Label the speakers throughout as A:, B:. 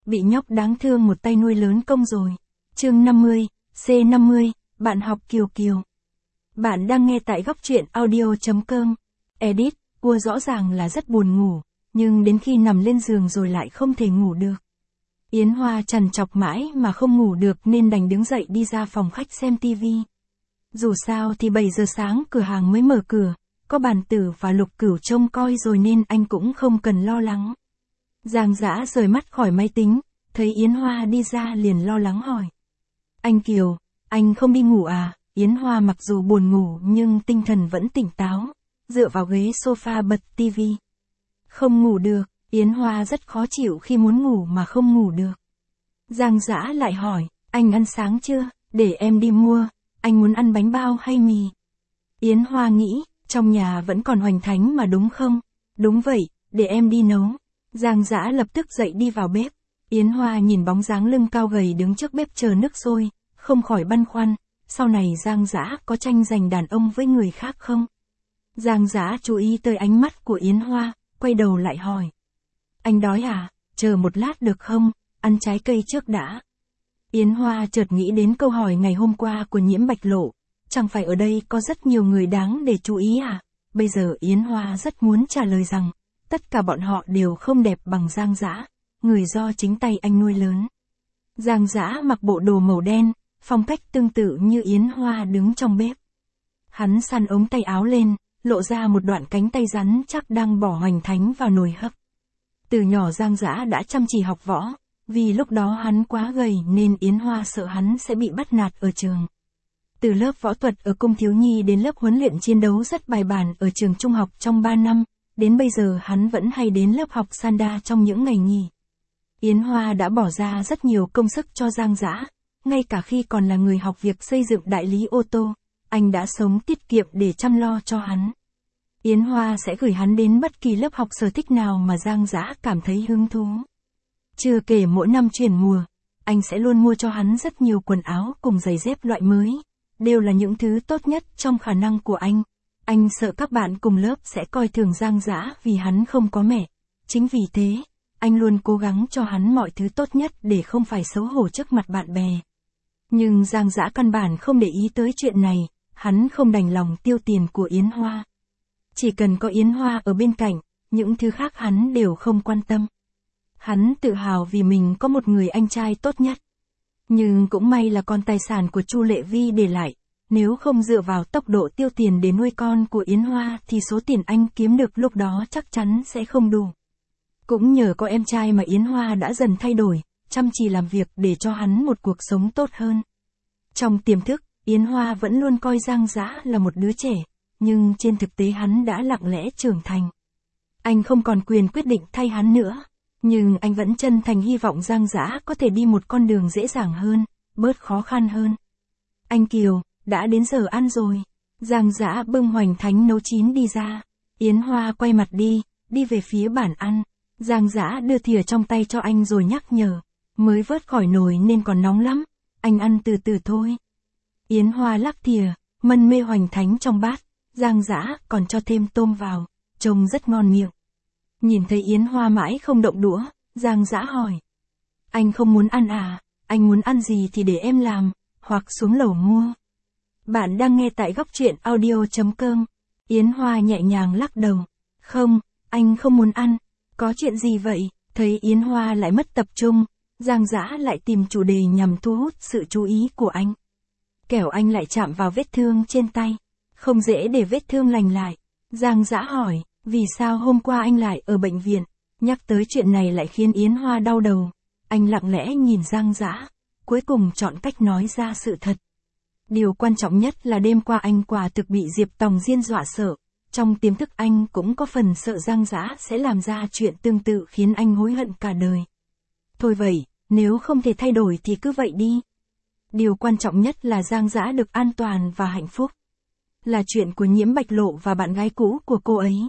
A: bị nhóc đáng thương một tay nuôi lớn công rồi. Chương 50, C50, bạn học Kiều Kiều. Bạn đang nghe tại góc truyện audio.com. Edit, Cua rõ ràng là rất buồn ngủ, nhưng đến khi nằm lên giường rồi lại không thể ngủ được. Yến Hoa trằn trọc mãi mà không ngủ được nên đành đứng dậy đi ra phòng khách xem tivi. Dù sao thì 7 giờ sáng cửa hàng mới mở cửa, có Bàn Tử và Lục Cửu trông coi rồi nên anh cũng không cần lo lắng. Giang Dã rời mắt khỏi máy tính, thấy Yến Hoa đi ra liền lo lắng hỏi. Anh Kiều, anh không đi ngủ à? Yến Hoa mặc dù buồn ngủ nhưng tinh thần vẫn tỉnh táo, dựa vào ghế sofa bật tivi. Không ngủ được, Yến Hoa rất khó chịu khi muốn ngủ mà không ngủ được. Giang Dã lại hỏi, anh ăn sáng chưa? Để em đi mua, anh muốn ăn bánh bao hay mì? Yến Hoa nghĩ, trong nhà vẫn còn Hoành Thánh mà đúng không? Đúng vậy, để em đi nấu. Giang Dã lập tức dậy đi vào bếp. Yến Hoa nhìn bóng dáng lưng cao gầy đứng trước bếp chờ nước sôi, không khỏi băn khoăn, sau này Giang Dã có tranh giành đàn ông với người khác không? Giang Dã chú ý tới ánh mắt của Yến Hoa, quay đầu lại hỏi. Anh đói à? Chờ một lát được không? Ăn trái cây trước đã. Yến Hoa chợt nghĩ đến câu hỏi ngày hôm qua của Nhiễm Bạch Lộ. Chẳng phải ở đây có rất nhiều người đáng để chú ý à? Bây giờ Yến Hoa rất muốn trả lời rằng, tất cả bọn họ đều không đẹp bằng Giang Dã, người do chính tay anh nuôi lớn. Giang Dã mặc bộ đồ màu đen, phong cách tương tự như Yến Hoa đứng trong bếp. Hắn xăn ống tay áo lên, lộ ra một đoạn cánh tay rắn chắc đang bỏ Hoành Thánh vào nồi hấp. Từ nhỏ Giang Dã đã chăm chỉ học võ, vì lúc đó hắn quá gầy nên Yến Hoa sợ hắn sẽ bị bắt nạt ở trường. Từ lớp võ thuật ở cung thiếu nhi đến lớp huấn luyện chiến đấu rất bài bản ở trường trung học trong 3 năm, đến bây giờ hắn vẫn hay đến lớp học Sanda trong những ngày nghỉ. Yến Hoa đã bỏ ra rất nhiều công sức cho Giang Dã, ngay cả khi còn là người học việc xây dựng đại lý ô tô, anh đã sống tiết kiệm để chăm lo cho hắn. Yến Hoa sẽ gửi hắn đến bất kỳ lớp học sở thích nào mà Giang Dã cảm thấy hứng thú. Chưa kể mỗi năm chuyển mùa, anh sẽ luôn mua cho hắn rất nhiều quần áo cùng giày dép loại mới, đều là những thứ tốt nhất trong khả năng của anh. Anh sợ các bạn cùng lớp sẽ coi thường Giang Dã vì hắn không có mẹ. Chính vì thế, anh luôn cố gắng cho hắn mọi thứ tốt nhất để không phải xấu hổ trước mặt bạn bè. Nhưng Giang Dã căn bản không để ý tới chuyện này, hắn không đành lòng tiêu tiền của Yến Hoa. Chỉ cần có Yến Hoa ở bên cạnh, những thứ khác hắn đều không quan tâm. Hắn tự hào vì mình có một người anh trai tốt nhất. Nhưng cũng may là con tài sản của Chu Lệ Vi để lại, nếu không dựa vào tốc độ tiêu tiền để nuôi con của Yến Hoa thì số tiền anh kiếm được lúc đó chắc chắn sẽ không đủ. Cũng nhờ có em trai mà Yến Hoa đã dần thay đổi, chăm chỉ làm việc để cho hắn một cuộc sống tốt hơn. Trong tiềm thức, Yến Hoa vẫn luôn coi Giang Dã là một đứa trẻ, nhưng trên thực tế hắn đã lặng lẽ trưởng thành. Anh không còn quyền quyết định thay hắn nữa, nhưng anh vẫn chân thành hy vọng Giang Dã có thể đi một con đường dễ dàng hơn, bớt khó khăn hơn. Anh Kiều, đã đến giờ ăn rồi. Giang Dã bưng Hoành Thánh nấu chín đi ra. Yến Hoa quay mặt đi về phía bàn ăn. Giang Dã đưa thìa trong tay cho anh rồi nhắc nhở. Mới vớt khỏi nồi nên còn nóng lắm, anh ăn từ từ thôi. Yến Hoa lắc thìa, mân mê Hoành Thánh trong bát. Giang Dã còn cho thêm tôm vào, trông rất ngon miệng. Nhìn thấy Yến Hoa mãi không động đũa, Giang Dã hỏi. Anh không muốn ăn à? Anh muốn ăn gì thì để em làm, hoặc xuống lầu mua. Bạn đang nghe tại góc truyện audio.com. Yến Hoa nhẹ nhàng lắc đầu. Không, anh không muốn ăn. Có chuyện gì vậy? Thấy Yến Hoa lại mất tập trung, Giang Dã lại tìm chủ đề nhằm thu hút sự chú ý của anh. Kẻo anh lại chạm vào vết thương trên tay. Không dễ để vết thương lành lại. Giang Dã hỏi, vì sao hôm qua anh lại ở bệnh viện? Nhắc tới chuyện này lại khiến Yến Hoa đau đầu. Anh lặng lẽ nhìn Giang Dã, cuối cùng chọn cách nói ra sự thật. Điều quan trọng nhất là đêm qua anh quả thực bị Diệp Tòng Diên dọa sợ. Trong tiềm thức anh cũng có phần sợ Giang Dã sẽ làm ra chuyện tương tự khiến anh hối hận cả đời. Thôi vậy, nếu không thể thay đổi thì cứ vậy đi. Điều quan trọng nhất là Giang Dã được an toàn và hạnh phúc. Là chuyện của Nhiễm Bạch Lộ và bạn gái cũ của cô ấy.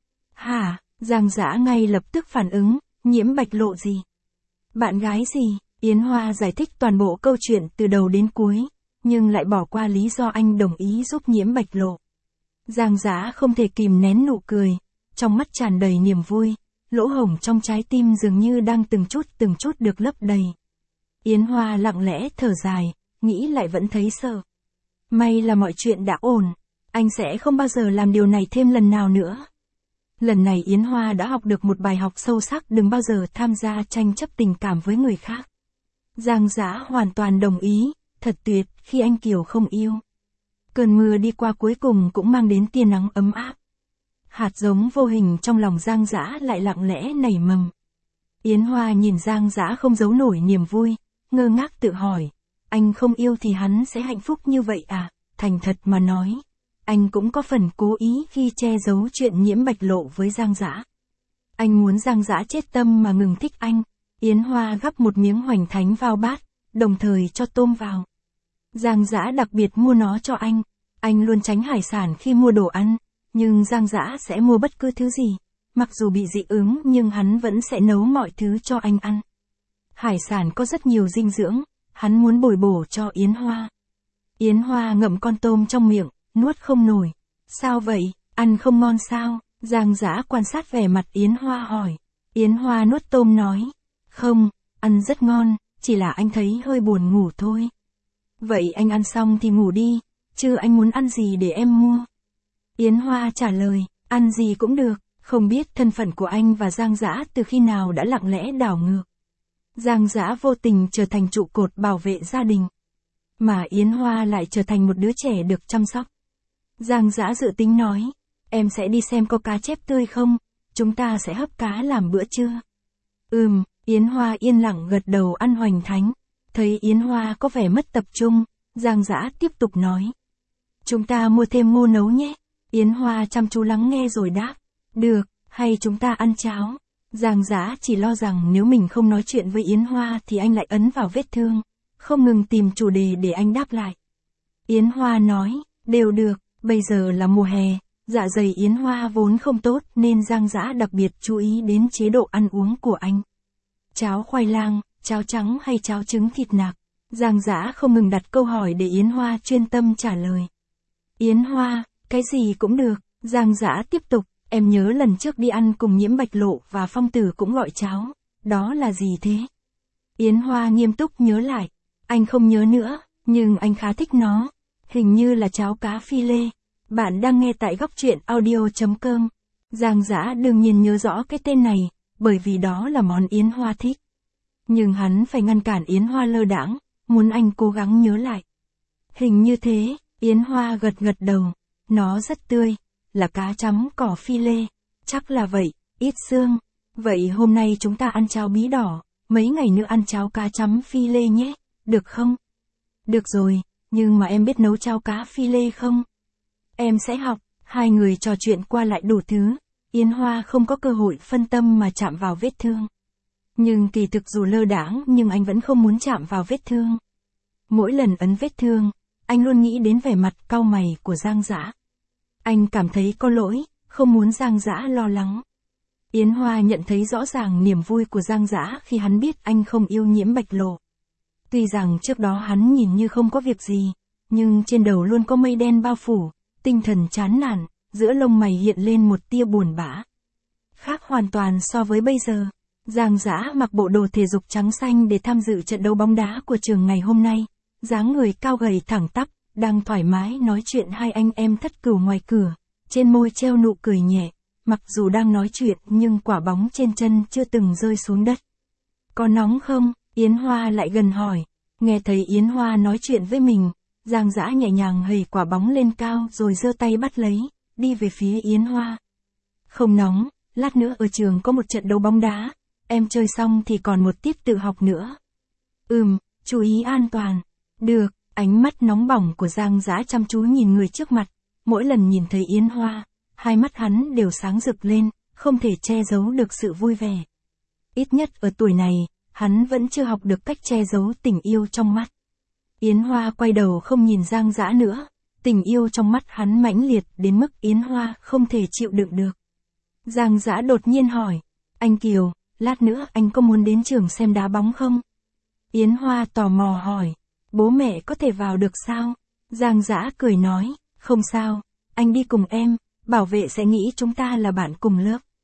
A: Hả? Giang Dã ngay lập tức phản ứng, Nhiễm Bạch Lộ gì? Bạn gái gì? Yến Hoa giải thích toàn bộ câu chuyện từ đầu đến cuối, nhưng lại bỏ qua lý do anh đồng ý giúp Nhiễm Bạch Lộ. Giang Dã không thể kìm nén nụ cười, trong mắt tràn đầy niềm vui, lỗ hổng trong trái tim dường như đang từng chút được lấp đầy. Yến Hoa lặng lẽ thở dài, nghĩ lại vẫn thấy sợ. May là mọi chuyện đã ổn, anh sẽ không bao giờ làm điều này thêm lần nào nữa. Lần này Yến Hoa đã học được một bài học sâu sắc, đừng bao giờ tham gia tranh chấp tình cảm với người khác. Giang Dã hoàn toàn đồng ý, thật tuyệt khi anh Kiều không yêu. Cơn mưa đi qua cuối cùng cũng mang đến tia nắng ấm áp. Hạt giống vô hình trong lòng Giang Dã lại lặng lẽ nảy mầm. Yến Hoa nhìn Giang Dã không giấu nổi niềm vui, ngơ ngác tự hỏi, anh không yêu thì hắn sẽ hạnh phúc như vậy à? Thành thật mà nói, anh cũng có phần cố ý khi che giấu chuyện Nhiễm Bạch Lộ với Giang Dã. Anh muốn Giang Dã chết tâm mà ngừng thích anh. Yến Hoa gắp một miếng hoành thánh vào bát, đồng thời cho tôm vào. Giang Dã đặc biệt mua nó cho anh luôn tránh hải sản khi mua đồ ăn, nhưng Giang Dã sẽ mua bất cứ thứ gì. Mặc dù bị dị ứng nhưng hắn vẫn sẽ nấu mọi thứ cho anh ăn. Hải sản có rất nhiều dinh dưỡng, hắn muốn bồi bổ cho Yến Hoa. Yến Hoa ngậm con tôm trong miệng, nuốt không nổi. Sao vậy, ăn không ngon sao? Giang Dã quan sát vẻ mặt Yến Hoa hỏi. Yến Hoa nuốt tôm nói, không, ăn rất ngon, chỉ là anh thấy hơi buồn ngủ thôi. Vậy anh ăn xong thì ngủ đi, chứ anh muốn ăn gì để em mua? Yến Hoa trả lời, ăn gì cũng được, không biết thân phận của anh và Giang Dã từ khi nào đã lặng lẽ đảo ngược. Giang Dã vô tình trở thành trụ cột bảo vệ gia đình, mà Yến Hoa lại trở thành một đứa trẻ được chăm sóc. Giang Dã dự tính nói, em sẽ đi xem có cá chép tươi không, chúng ta sẽ hấp cá làm bữa trưa. Yến Hoa yên lặng gật đầu ăn hoành thánh. Thấy Yến Hoa có vẻ mất tập trung, Giang Dã tiếp tục nói, chúng ta mua thêm ngô nấu nhé. Yến Hoa chăm chú lắng nghe rồi đáp, được, hay chúng ta ăn cháo. Giang Dã chỉ lo rằng nếu mình không nói chuyện với Yến Hoa thì anh lại ấn vào vết thương, không ngừng tìm chủ đề để anh đáp lại. Yến Hoa nói, đều được, bây giờ là mùa hè, dạ dày Yến Hoa vốn không tốt nên Giang Dã đặc biệt chú ý đến chế độ ăn uống của anh. Cháo khoai lang, cháo trắng hay cháo trứng thịt nạc? Giang Dã không ngừng đặt câu hỏi để Yến Hoa chuyên tâm trả lời. Yến Hoa, cái gì cũng được. Giang Dã tiếp tục, em nhớ lần trước đi ăn cùng Nhiễm Bạch Lộ và Phong Tử cũng gọi cháo, đó là gì thế? Yến Hoa nghiêm túc nhớ lại, anh không nhớ nữa, nhưng anh khá thích nó, hình như là cháo cá phi lê. Bạn đang nghe tại góc truyện audio.com. Giang Dã đương nhiên nhớ rõ cái tên này, bởi vì đó là món Yến Hoa thích. Nhưng hắn phải ngăn cản Yến Hoa lơ đãng, muốn anh cố gắng nhớ lại. Hình như thế, Yến Hoa gật gật đầu, nó rất tươi, là cá chấm cỏ phi lê, chắc là vậy, ít xương. Vậy hôm nay chúng ta ăn cháo bí đỏ, mấy ngày nữa ăn cháo cá chấm phi lê nhé, được không? Được rồi, nhưng mà em biết nấu cháo cá phi lê không? Em sẽ học. Hai người trò chuyện qua lại đủ thứ, Yến Hoa không có cơ hội phân tâm mà chạm vào vết thương. Nhưng kỳ thực dù lơ đãng nhưng anh vẫn không muốn chạm vào vết thương. Mỗi lần ấn vết thương, anh luôn nghĩ đến vẻ mặt cau mày của Giang Dã. Anh cảm thấy có lỗi, không muốn Giang Dã lo lắng. Yến Hoa nhận thấy rõ ràng niềm vui của Giang Dã khi hắn biết anh không yêu Nhiễm Bạch Lộ. Tuy rằng trước đó hắn nhìn như không có việc gì, nhưng trên đầu luôn có mây đen bao phủ, tinh thần chán nản, giữa lông mày hiện lên một tia buồn bã. Khác hoàn toàn so với bây giờ, Giang Dã mặc bộ đồ thể dục trắng xanh để tham dự trận đấu bóng đá của trường ngày hôm nay, dáng người cao gầy thẳng tắp, đang thoải mái nói chuyện hai anh em Thất Cửu ngoài cửa, trên môi treo nụ cười nhẹ, mặc dù đang nói chuyện nhưng quả bóng trên chân chưa từng rơi xuống đất. Có nóng không? Yến Hoa lại gần hỏi. Nghe thấy Yến Hoa nói chuyện với mình, Giang Dã nhẹ nhàng hầy quả bóng lên cao rồi giơ tay bắt lấy, đi về phía Yến Hoa. Không nóng, lát nữa ở trường có một trận đấu bóng đá, em chơi xong thì còn một tiết tự học nữa. Chú ý an toàn. Được, ánh mắt nóng bỏng của Giang Dã chăm chú nhìn người trước mặt, mỗi lần nhìn thấy Yến Hoa, hai mắt hắn đều sáng rực lên, không thể che giấu được sự vui vẻ. Ít nhất ở tuổi này, hắn vẫn chưa học được cách che giấu tình yêu trong mắt. Yến Hoa quay đầu không nhìn Giang Dã nữa, tình yêu trong mắt hắn mãnh liệt đến mức Yến Hoa không thể chịu đựng được. Giang Dã đột nhiên hỏi, anh Kiều, lát nữa anh có muốn đến trường xem đá bóng không? Yến Hoa tò mò hỏi, bố mẹ có thể vào được sao? Giang Dã cười nói, không sao, anh đi cùng em, bảo vệ sẽ nghĩ chúng ta là bạn cùng lớp.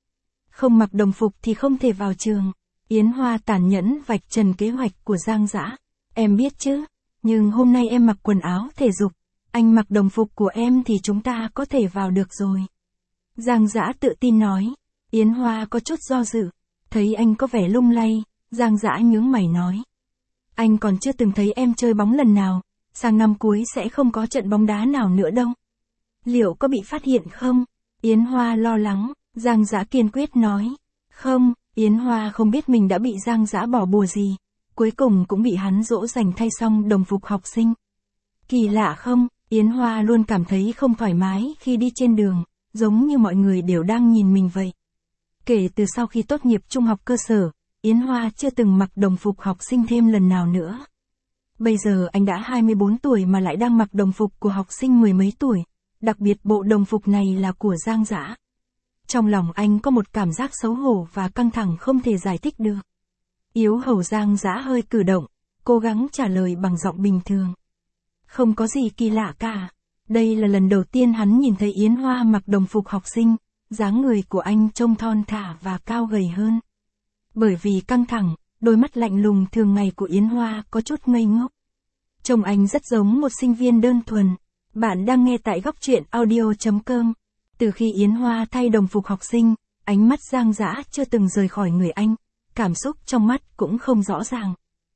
A: Không mặc đồng phục thì không thể vào trường. Yến Hoa tàn nhẫn vạch trần kế hoạch của Giang Dã. Em biết chứ, nhưng hôm nay em mặc quần áo thể dục, anh mặc đồng phục của em thì chúng ta có thể vào được rồi. Giang Dã tự tin nói. Yến Hoa có chút do dự, thấy anh có vẻ lung lay, Giang Dã nhướng mày nói. Anh còn chưa từng thấy em chơi bóng lần nào, sang năm cuối sẽ không có trận bóng đá nào nữa đâu. Liệu có bị phát hiện không? Yến Hoa lo lắng, Giang Dã kiên quyết nói. Không, Yến Hoa không biết mình đã bị Giang Dã bỏ bùa gì, cuối cùng cũng bị hắn dỗ dành thay xong đồng phục học sinh. Kỳ lạ không, Yến Hoa luôn cảm thấy không thoải mái khi đi trên đường, giống như mọi người đều đang nhìn mình vậy. Kể từ sau khi tốt nghiệp trung học cơ sở, Yến Hoa chưa từng mặc đồng phục học sinh thêm lần nào nữa. Bây giờ anh đã 24 tuổi mà lại đang mặc đồng phục của học sinh mười mấy tuổi, đặc biệt bộ đồng phục này là của Giang Dã. Trong lòng anh có một cảm giác xấu hổ và căng thẳng không thể giải thích được. Yếu hầu Giang Dã hơi cử động, cố gắng trả lời bằng giọng bình thường. Không có gì kỳ lạ cả. Đây là lần đầu tiên hắn nhìn thấy Yến Hoa mặc đồng phục học sinh, dáng người của anh trông thon thả và cao gầy hơn. Bởi vì căng thẳng, đôi mắt lạnh lùng thường ngày của Yến Hoa có chút ngây ngốc. Trông anh rất giống một sinh viên đơn thuần. Bạn đang nghe tại góc truyện audio.com. Từ khi Yến Hoa thay đồng phục học sinh, ánh mắt Giang Dã chưa từng rời khỏi người anh, cảm xúc trong mắt cũng không rõ ràng.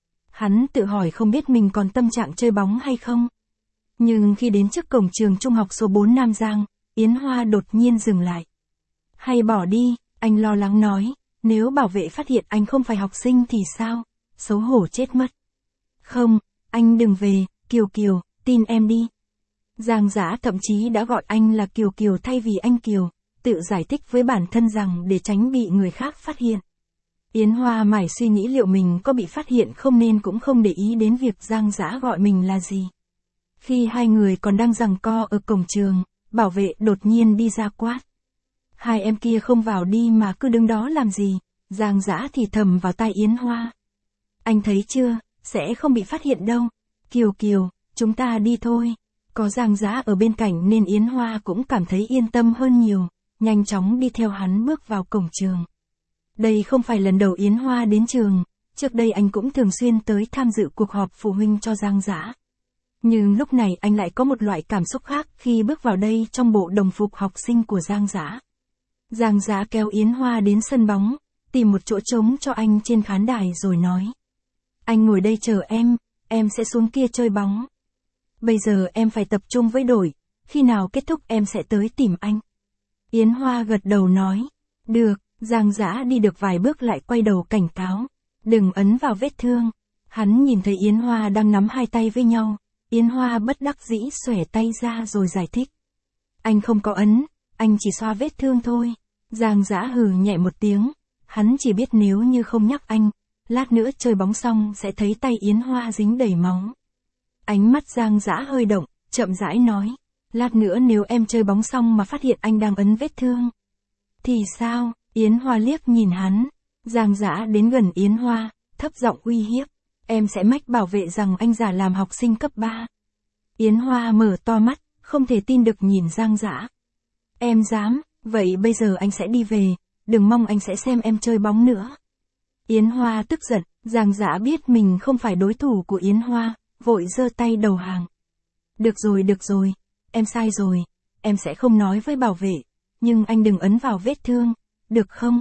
A: Hắn tự hỏi không biết mình còn tâm trạng chơi bóng hay không. Nhưng khi đến trước cổng trường trung học số 4 Nam Giang, Yến Hoa đột nhiên dừng lại. Hay bỏ đi, anh lo lắng nói, nếu bảo vệ phát hiện anh không phải học sinh thì sao? Xấu hổ chết mất. Không, anh đừng về, Kiều Kiều, tin em đi. Giang Dã thậm chí đã gọi anh là Kiều Kiều thay vì anh Kiều, tự giải thích với bản thân rằng để tránh bị người khác phát hiện. Yến Hoa mải suy nghĩ liệu mình có bị phát hiện không nên cũng không để ý đến việc Giang Dã gọi mình là gì. Khi hai người còn đang giằng co ở cổng trường, bảo vệ đột nhiên đi ra quát. Hai em kia không vào đi mà cứ đứng đó làm gì, Giang Dã thì thầm vào tai Yến Hoa. Anh thấy chưa, sẽ không bị phát hiện đâu. Kiều Kiều, chúng ta đi thôi. Có Giang Dã ở bên cạnh nên Yến Hoa cũng cảm thấy yên tâm hơn nhiều, nhanh chóng đi theo hắn bước vào cổng trường. Đây không phải lần đầu Yến Hoa đến trường, trước đây anh cũng thường xuyên tới tham dự cuộc họp phụ huynh cho Giang Dã. Nhưng lúc này anh lại có một loại cảm xúc khác khi bước vào đây trong bộ đồng phục học sinh của Giang Dã. Giang Dã kéo Yến Hoa đến sân bóng, tìm một chỗ trống cho anh trên khán đài rồi nói. Anh ngồi đây chờ em sẽ xuống kia chơi bóng. Bây giờ em phải tập trung với đội, khi nào kết thúc em sẽ tới tìm anh. Yến Hoa gật đầu nói. Được, Giang Dã đi được vài bước lại quay đầu cảnh cáo. Đừng ấn vào vết thương. Hắn nhìn thấy Yến Hoa đang nắm hai tay với nhau. Yến Hoa bất đắc dĩ xòe tay ra rồi giải thích. Anh không có ấn, anh chỉ xoa vết thương thôi. Giang Dã hừ nhẹ một tiếng. Hắn chỉ biết nếu như không nhắc anh, lát nữa chơi bóng xong sẽ thấy tay Yến Hoa dính đầy máu. Ánh mắt Giang Dã hơi động, chậm rãi nói. Lát nữa nếu em chơi bóng xong mà phát hiện anh đang ấn vết thương. Thì sao? Yến Hoa liếc nhìn hắn. Giang Dã đến gần Yến Hoa, thấp giọng uy hiếp. Em sẽ mách bảo vệ rằng anh giả làm học sinh cấp 3. Yến Hoa mở to mắt, không thể tin được nhìn Giang Dã. Em dám, vậy bây giờ anh sẽ đi về, đừng mong anh sẽ xem em chơi bóng nữa. Yến Hoa tức giận, Giang Dã biết mình không phải đối thủ của Yến Hoa, vội giơ tay đầu hàng. Được rồi, em sai rồi, em sẽ không nói với bảo vệ, nhưng anh đừng ấn vào vết thương, được không?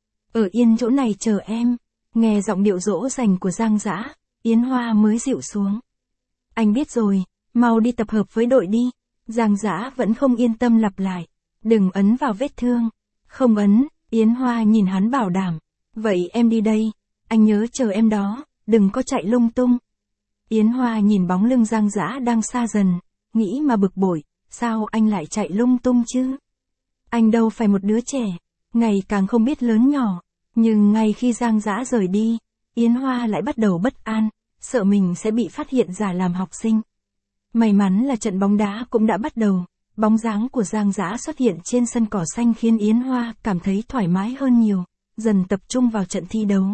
A: Ở yên chỗ này chờ em. Nghe giọng điệu dỗ dành của Giang Dã, Yến Hoa mới dịu xuống. Anh biết rồi, mau đi tập hợp với đội đi. Giang Dã vẫn không yên tâm lặp lại. Đừng ấn vào vết thương. Không ấn, Yến Hoa nhìn hắn bảo đảm. Vậy em đi đây, anh nhớ chờ em đó, đừng có chạy lung tung. Yến Hoa nhìn bóng lưng Giang Dã đang xa dần, nghĩ mà bực bội, sao anh lại chạy lung tung chứ? Anh đâu phải một đứa trẻ, ngày càng không biết lớn nhỏ. Nhưng ngay khi Giang Dã rời đi, Yến Hoa lại bắt đầu bất an, sợ mình sẽ bị phát hiện giả làm học sinh. May mắn là trận bóng đá cũng đã bắt đầu, bóng dáng của Giang Dã xuất hiện trên sân cỏ xanh khiến Yến Hoa cảm thấy thoải mái hơn nhiều, dần tập trung vào trận thi đấu.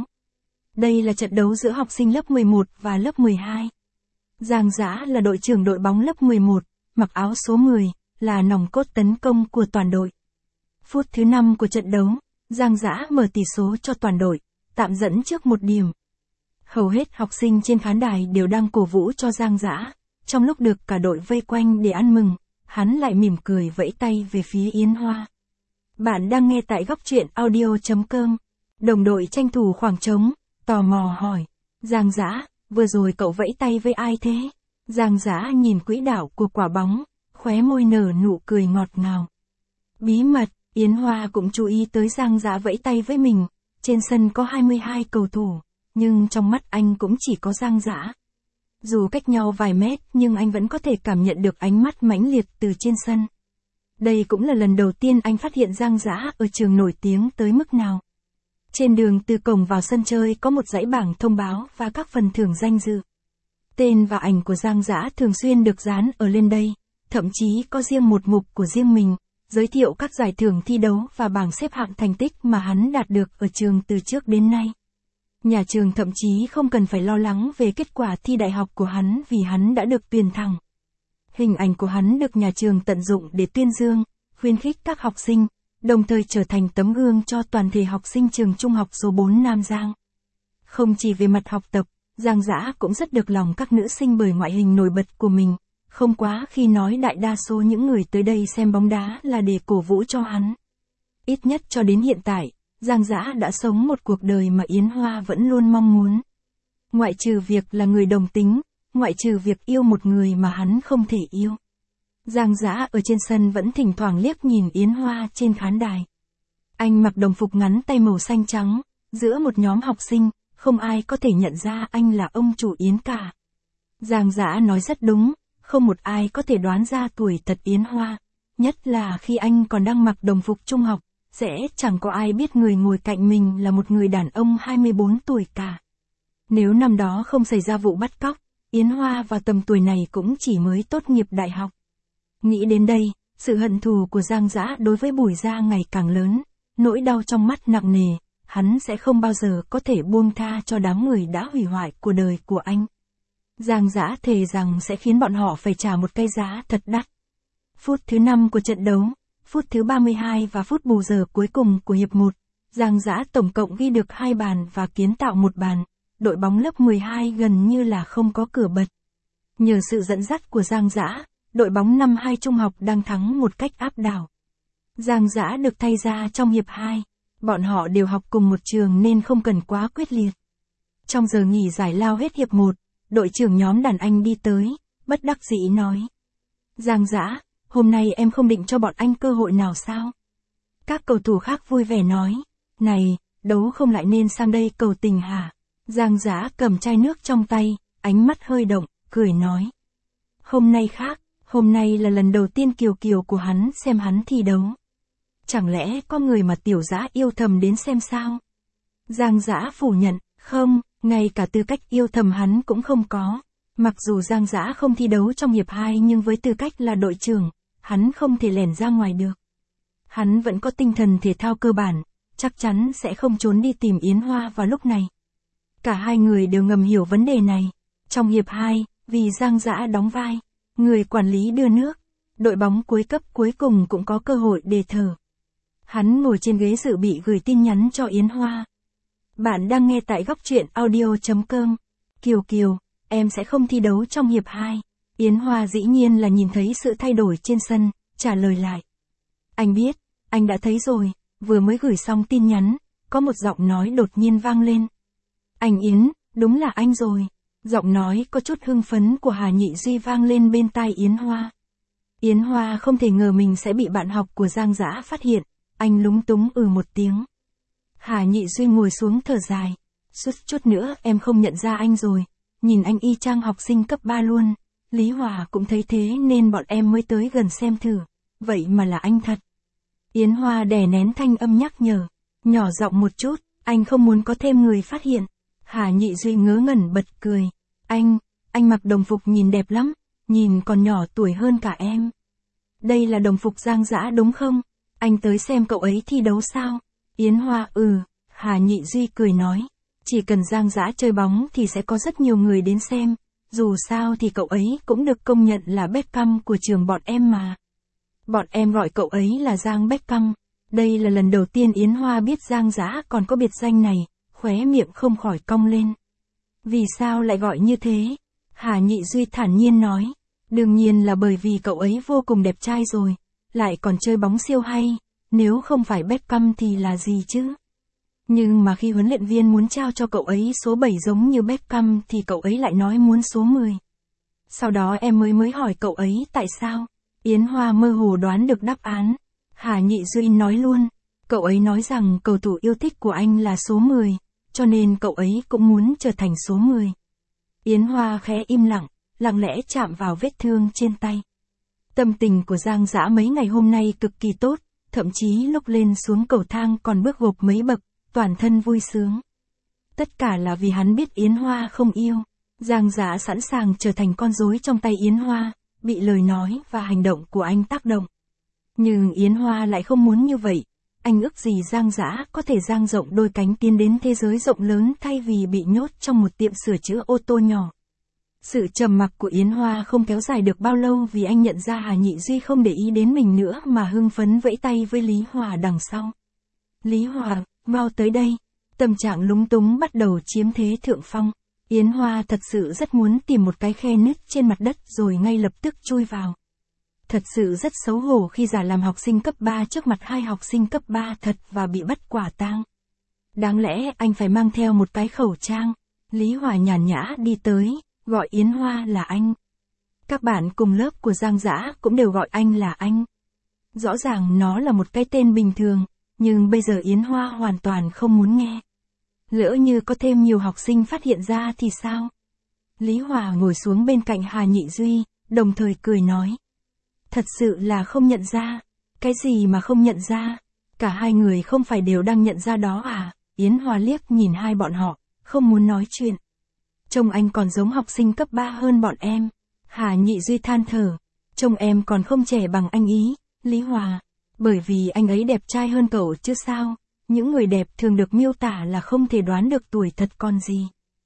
A: Đây là trận đấu giữa học sinh lớp 11 và lớp 12. Giang Dã là đội trưởng đội bóng lớp 11, mặc áo số 10, là nòng cốt tấn công của toàn đội. Phút thứ 5 của trận đấu, Giang Dã mở tỷ số cho toàn đội, tạm dẫn trước 1 điểm. Hầu hết học sinh trên khán đài đều đang cổ vũ cho Giang Dã, trong lúc được cả đội vây quanh để ăn mừng, hắn lại mỉm cười vẫy tay về phía Yến Hoa. Bạn đang nghe tại góc truyện audio.com. Đồng đội tranh thủ khoảng trống, tò mò hỏi, Giang Dã, vừa rồi cậu vẫy tay với ai thế? Giang Dã nhìn quỹ đạo của quả bóng, khóe môi nở nụ cười ngọt ngào. Bí mật, Yến Hoa cũng chú ý tới Giang Dã vẫy tay với mình, trên sân có 22 cầu thủ, nhưng trong mắt anh cũng chỉ có Giang Dã. Dù cách nhau vài mét nhưng anh vẫn có thể cảm nhận được ánh mắt mãnh liệt từ trên sân. Đây cũng là lần đầu tiên anh phát hiện Giang Dã ở trường nổi tiếng tới mức nào. Trên đường từ cổng vào sân chơi có một dãy bảng thông báo và các phần thưởng danh dự. Tên và ảnh của Giang Dã thường xuyên được dán ở lên đây, thậm chí có riêng một mục của riêng mình, giới thiệu các giải thưởng thi đấu và bảng xếp hạng thành tích mà hắn đạt được ở trường từ trước đến nay. Nhà trường thậm chí không cần phải lo lắng về kết quả thi đại học của hắn vì hắn đã được tuyển thẳng. Hình ảnh của hắn được nhà trường tận dụng để tuyên dương, khuyến khích các học sinh, đồng thời trở thành tấm gương cho toàn thể học sinh trường trung học số 4 Nam Giang. Không chỉ về mặt học tập, Giang Dã cũng rất được lòng các nữ sinh bởi ngoại hình nổi bật của mình, không quá khi nói đại đa số những người tới đây xem bóng đá là để cổ vũ cho hắn. Ít nhất cho đến hiện tại, Giang Dã đã sống một cuộc đời mà Yến Hoa vẫn luôn mong muốn. Ngoại trừ việc là người đồng tính, ngoại trừ việc yêu một người mà hắn không thể yêu. Giang Dã ở trên sân vẫn thỉnh thoảng liếc nhìn Yến Hoa trên khán đài. Anh mặc đồng phục ngắn tay màu xanh trắng, giữa một nhóm học sinh, không ai có thể nhận ra anh là ông chủ Yến cả. Giang Dã nói rất đúng, không một ai có thể đoán ra tuổi thật Yến Hoa, nhất là khi anh còn đang mặc đồng phục trung học, sẽ chẳng có ai biết người ngồi cạnh mình là một người đàn ông 24 tuổi cả. Nếu năm đó không xảy ra vụ bắt cóc, Yến Hoa vào tầm tuổi này cũng chỉ mới tốt nghiệp đại học. Nghĩ đến đây, sự hận thù của Giang Dã đối với Bùi Gia ngày càng lớn, nỗi đau trong mắt nặng nề, hắn sẽ không bao giờ có thể buông tha cho đám người đã hủy hoại cuộc đời của anh. Giang Dã thề rằng sẽ khiến bọn họ phải trả một cái giá thật đắt. Phút thứ 5 của trận đấu, phút thứ 32 và phút bù giờ cuối cùng của hiệp 1, Giang Dã tổng cộng ghi được 2 bàn và kiến tạo 1 bàn, đội bóng lớp 12 gần như là không có cửa bật. Nhờ sự dẫn dắt của Giang Dã, đội bóng năm 2 trung học đang thắng một cách áp đảo. Giang Dã được thay ra trong hiệp 2, bọn họ đều học cùng một trường nên không cần quá quyết liệt. Trong giờ nghỉ giải lao hết hiệp 1, đội trưởng nhóm đàn anh đi tới, bất đắc dĩ nói. Giang Dã, hôm nay em không định cho bọn anh cơ hội nào sao? Các cầu thủ khác vui vẻ nói, này, đấu không lại nên sang đây cầu tình hả? Giang Dã cầm chai nước trong tay, ánh mắt hơi động, cười nói. Hôm nay khác, hôm nay là lần đầu tiên Kiều Kiều của hắn xem hắn thi đấu. Chẳng lẽ có người mà Tiểu Dã yêu thầm đến xem sao? Giang Dã phủ nhận, không, ngay cả tư cách yêu thầm hắn cũng không có. Mặc dù Giang Dã không thi đấu trong hiệp 2 nhưng với tư cách là đội trưởng, hắn không thể lẻn ra ngoài được. Hắn vẫn có tinh thần thể thao cơ bản, chắc chắn sẽ không trốn đi tìm Yến Hoa vào lúc này. Cả hai người đều ngầm hiểu vấn đề này. Trong hiệp 2, vì Giang Dã đóng vai người quản lý đưa nước, đội bóng cuối cấp cuối cùng cũng có cơ hội để thở. Hắn ngồi trên ghế dự bị gửi tin nhắn cho Yến Hoa. Bạn đang nghe tại góc truyện audio.com. Kiều Kiều, em sẽ không thi đấu trong hiệp 2. Yến Hoa dĩ nhiên là nhìn thấy sự thay đổi trên sân, trả lời lại. Anh biết, anh đã thấy rồi, vừa mới gửi xong tin nhắn, có một giọng nói đột nhiên vang lên. Anh Yến, đúng là anh rồi. Giọng nói có chút hưng phấn của Hà Nhị Duy vang lên bên tai Yến Hoa. Yến Hoa không thể ngờ mình sẽ bị bạn học của Giang Dã phát hiện, anh lúng túng một tiếng. Hà Nhị Duy ngồi xuống thở dài. Suốt chút nữa em không nhận ra anh rồi, nhìn anh y chang học sinh cấp 3 luôn. Lý Hòa cũng thấy thế nên bọn em mới tới gần xem thử, vậy mà là anh thật. Yến Hoa đè nén thanh âm nhắc nhở, nhỏ giọng một chút, anh không muốn có thêm người phát hiện. Hà Nhị Duy ngớ ngẩn bật cười. Anh mặc đồng phục nhìn đẹp lắm, nhìn còn nhỏ tuổi hơn cả em. Đây là đồng phục Giang Dã đúng không? Anh tới xem cậu ấy thi đấu sao? Yến Hoa Hà Nhị Duy cười nói. Chỉ cần Giang Dã chơi bóng thì sẽ có rất nhiều người đến xem. Dù sao thì cậu ấy cũng được công nhận là Beckham của trường bọn em mà. Bọn em gọi cậu ấy là Giang Beckham. Đây là lần đầu tiên Yến Hoa biết Giang Dã còn có biệt danh này, khóe miệng không khỏi cong lên. Vì sao lại gọi như thế? Hà Nhị Duy thản nhiên nói. Đương nhiên là bởi vì cậu ấy vô cùng đẹp trai rồi, lại còn chơi bóng siêu hay, nếu không phải Beckham thì là gì chứ? Nhưng mà khi huấn luyện viên muốn trao cho cậu ấy số 7 giống như Beckham thì cậu ấy lại nói muốn số 10. Sau đó em mới hỏi cậu ấy tại sao? Yến Hoa mơ hồ đoán được đáp án. Hà Nhị Duy nói luôn, cậu ấy nói rằng cầu thủ yêu thích của anh là số 10, cho nên cậu ấy cũng muốn trở thành số 10. Yến Hoa khẽ im lặng, lặng lẽ chạm vào vết thương trên tay. Tâm tình của Giang Dã mấy ngày hôm nay cực kỳ tốt, thậm chí lúc lên xuống cầu thang còn bước gộp mấy bậc, toàn thân vui sướng. Tất cả là vì hắn biết Yến Hoa không yêu. Giang Dã sẵn sàng trở thành con rối trong tay Yến Hoa, bị lời nói và hành động của anh tác động. Nhưng Yến Hoa lại không muốn như vậy. Anh ước gì Giang Dã có thể dang rộng đôi cánh tiến đến thế giới rộng lớn thay vì bị nhốt trong một tiệm sửa chữa ô tô nhỏ. Sự trầm mặc của Yến Hoa không kéo dài được bao lâu vì anh nhận ra Hà Nhị Duy không để ý đến mình nữa mà hưng phấn vẫy tay với Lý Hòa đằng sau. Lý Hòa, mau tới đây. Tâm trạng lúng túng bắt đầu chiếm thế thượng phong. Yến Hoa thật sự rất muốn tìm một cái khe nứt trên mặt đất rồi ngay lập tức chui vào. Thật sự rất xấu hổ khi giả làm học sinh cấp 3 trước mặt hai học sinh cấp 3 thật và bị bắt quả tang. Đáng lẽ anh phải mang theo một cái khẩu trang. Lý Hòa nhàn nhã đi tới, gọi Yến Hoa là anh. Các bạn cùng lớp của Giang Dã cũng đều gọi anh là anh. Rõ ràng nó là một cái tên bình thường, nhưng bây giờ Yến Hoa hoàn toàn không muốn nghe. Lỡ như có thêm nhiều học sinh phát hiện ra thì sao? Lý Hòa ngồi xuống bên cạnh Hà Nhị Duy, đồng thời cười nói. Thật sự là không nhận ra. Cái gì mà không nhận ra? Cả hai người không phải đều đang nhận ra đó à? Yến Hoa liếc nhìn hai bọn họ, không muốn nói chuyện. Trông anh còn giống học sinh cấp 3 hơn bọn em. Hà Nhị Duy than thở. Trông em còn không trẻ bằng anh ý, Lý Hòa. Bởi vì anh ấy đẹp trai hơn cậu chứ sao? Những người đẹp thường được miêu tả là không thể đoán được tuổi thật còn gì.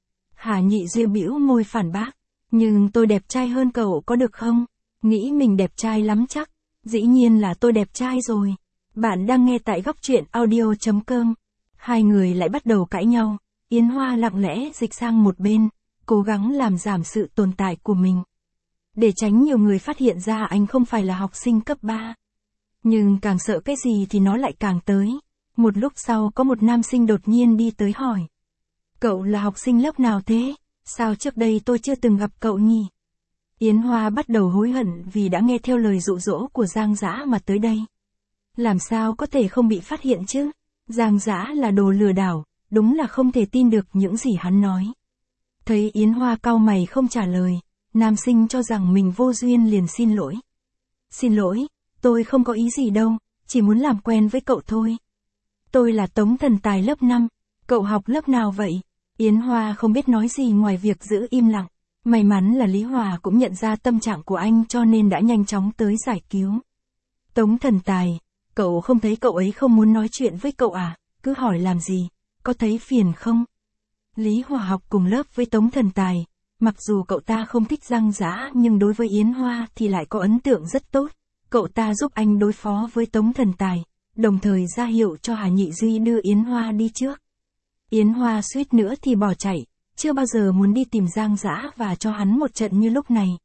A: Hà Nhị Duy bĩu môi phản bác. Nhưng tôi đẹp trai hơn cậu có được không? Nghĩ mình đẹp trai lắm chắc. Dĩ nhiên là tôi đẹp trai rồi. Bạn đang nghe tại góc truyện audio.com. Hai người lại bắt đầu cãi nhau. Yến Hoa lặng lẽ dịch sang một bên, cố gắng làm giảm sự tồn tại của mình. Để tránh nhiều người phát hiện ra anh không phải là học sinh cấp 3. Nhưng càng sợ cái gì thì nó lại càng tới. Một lúc sau có một nam sinh đột nhiên đi tới hỏi. Cậu là học sinh lớp nào thế? Sao trước đây tôi chưa từng gặp cậu nhỉ? Yến Hoa bắt đầu hối hận vì đã nghe theo lời dụ dỗ của Giang Dã mà tới đây. Làm sao có thể không bị phát hiện chứ? Giang Dã là đồ lừa đảo, đúng là không thể tin được những gì hắn nói. Thấy Yến Hoa cau mày không trả lời, nam sinh cho rằng mình vô duyên liền xin lỗi. Xin lỗi, tôi không có ý gì đâu, chỉ muốn làm quen với cậu thôi. Tôi là Tống Thần Tài lớp 5, cậu học lớp nào vậy? Yến Hoa không biết nói gì ngoài việc giữ im lặng. May mắn là Lý Hòa cũng nhận ra tâm trạng của anh cho nên đã nhanh chóng tới giải cứu. Tống Thần Tài, cậu không thấy cậu ấy không muốn nói chuyện với cậu à? Cứ hỏi làm gì, có thấy phiền không? Lý Hòa học cùng lớp với Tống Thần Tài, mặc dù cậu ta không thích Giang Dã nhưng đối với Yến Hoa thì lại có ấn tượng rất tốt. Cậu ta giúp anh đối phó với Tống Thần Tài, đồng thời ra hiệu cho Hà Nhị Duy đưa Yến Hoa đi trước. Yến Hoa suýt nữa thì bỏ chạy, chưa bao giờ muốn đi tìm Giang Dã và cho hắn một trận như lúc này.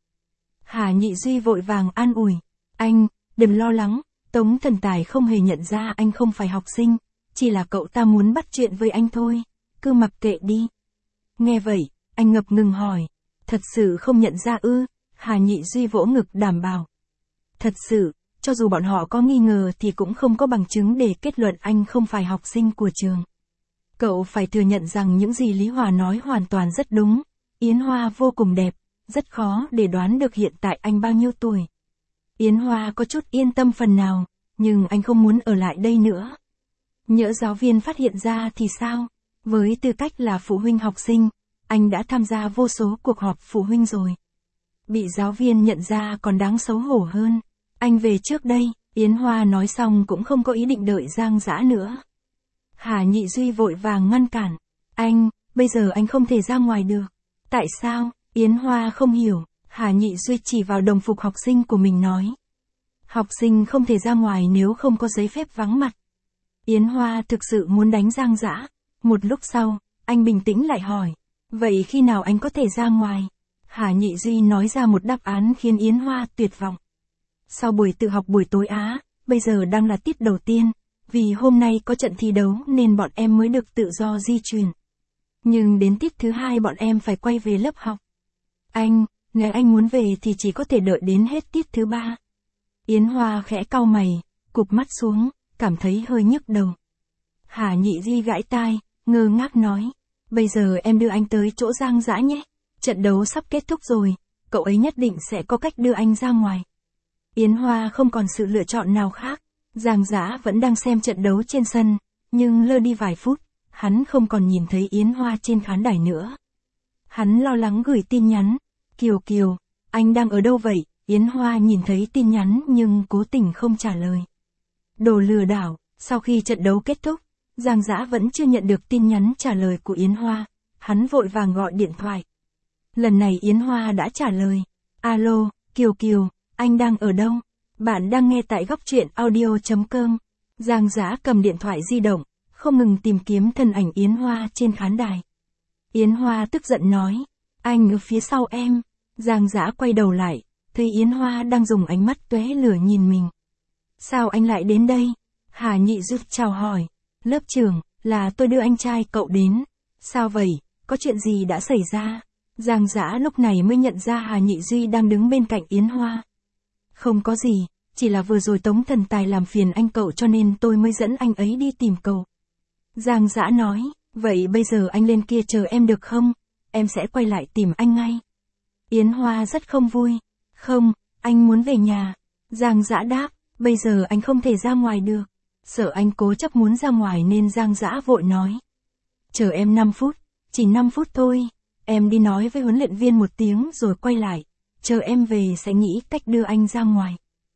A: Hà Nhị Duy vội vàng an ủi, anh, đừng lo lắng, Tống Thần Tài không hề nhận ra anh không phải học sinh, chỉ là cậu ta muốn bắt chuyện với anh thôi, cứ mặc kệ đi. Nghe vậy, anh ngập ngừng hỏi, thật sự không nhận ra ư? Hà Nhị Duy vỗ ngực đảm bảo. Thật sự, cho dù bọn họ có nghi ngờ thì cũng không có bằng chứng để kết luận anh không phải học sinh của trường. Cậu phải thừa nhận rằng những gì Lý Hòa nói hoàn toàn rất đúng. Yến Hoa vô cùng đẹp, rất khó để đoán được hiện tại anh bao nhiêu tuổi. Yến Hoa có chút yên tâm phần nào, nhưng anh không muốn ở lại đây nữa. Nhỡ giáo viên phát hiện ra thì sao? Với tư cách là phụ huynh học sinh, anh đã tham gia vô số cuộc họp phụ huynh rồi. Bị giáo viên nhận ra còn đáng xấu hổ hơn. Anh về trước đây, Yến Hoa nói xong cũng không có ý định đợi Giang Dã nữa. Hà Nhị Duy vội vàng ngăn cản. Anh, bây giờ anh không thể ra ngoài được. Tại sao? Yến Hoa không hiểu. Hà Nhị Duy chỉ vào đồng phục học sinh của mình nói. Học sinh không thể ra ngoài nếu không có giấy phép vắng mặt. Yến Hoa thực sự muốn đánh Giang Dã. Một lúc sau, anh bình tĩnh lại hỏi. Vậy khi nào anh có thể ra ngoài? Hà Nhị Duy nói ra một đáp án khiến Yến Hoa tuyệt vọng. Sau buổi tự học buổi tối bây giờ đang là tiết đầu tiên. Vì hôm nay có trận thi đấu nên bọn em mới được tự do di chuyển. Nhưng đến tiết thứ 2 bọn em phải quay về lớp học. Nếu anh muốn về thì chỉ có thể đợi đến hết tiết thứ 3. Yến Hoa khẽ cau mày, cụp mắt xuống, cảm thấy hơi nhức đầu. Hà Nhị Duy gãi tai, ngơ ngác nói. Bây giờ em đưa anh tới chỗ Giang Dã nhé. Trận đấu sắp kết thúc rồi, cậu ấy nhất định sẽ có cách đưa anh ra ngoài. Yến Hoa không còn sự lựa chọn nào khác. Giang Dã vẫn đang xem trận đấu trên sân, nhưng lơ đi vài phút, hắn không còn nhìn thấy Yến Hoa trên khán đài nữa. Hắn lo lắng gửi tin nhắn. Kiều Kiều, anh đang ở đâu vậy? Yến Hoa nhìn thấy tin nhắn nhưng cố tình không trả lời. Đồ lừa đảo, sau khi trận đấu kết thúc, Giang Dã vẫn chưa nhận được tin nhắn trả lời của Yến Hoa. Hắn vội vàng gọi điện thoại. Lần này Yến Hoa đã trả lời. Alo, Kiều Kiều, anh đang ở đâu? Bạn đang nghe tại góc truyện audio.com. Giang Dã cầm điện thoại di động, không ngừng tìm kiếm thân ảnh Yến Hoa trên khán đài. Yến Hoa tức giận nói. Anh ở phía sau em. Giang Dã quay đầu lại, thấy Yến Hoa đang dùng ánh mắt tóe lửa nhìn mình. Sao anh lại đến đây? Hà Nhị Duy chào hỏi. Lớp trưởng, là tôi đưa anh trai cậu đến. Sao vậy, có chuyện gì đã xảy ra? Giang Dã lúc này mới nhận ra Hà Nhị Duy đang đứng bên cạnh Yến Hoa. Không có gì, chỉ là vừa rồi Tống Thần Tài làm phiền anh cậu cho nên tôi mới dẫn anh ấy đi tìm cậu. Giang Dã nói, vậy bây giờ anh lên kia chờ em được không? Em sẽ quay lại tìm anh ngay. Yến Hoa rất không vui. Không, anh muốn về nhà. Giang Dã đáp, bây giờ anh không thể ra ngoài được. Sợ anh cố chấp muốn ra ngoài nên Giang Dã vội nói. Chờ em 5 phút, chỉ 5 phút thôi. Em đi nói với huấn luyện viên một tiếng rồi quay lại. Chờ em về sẽ nghĩ cách đưa anh ra ngoài.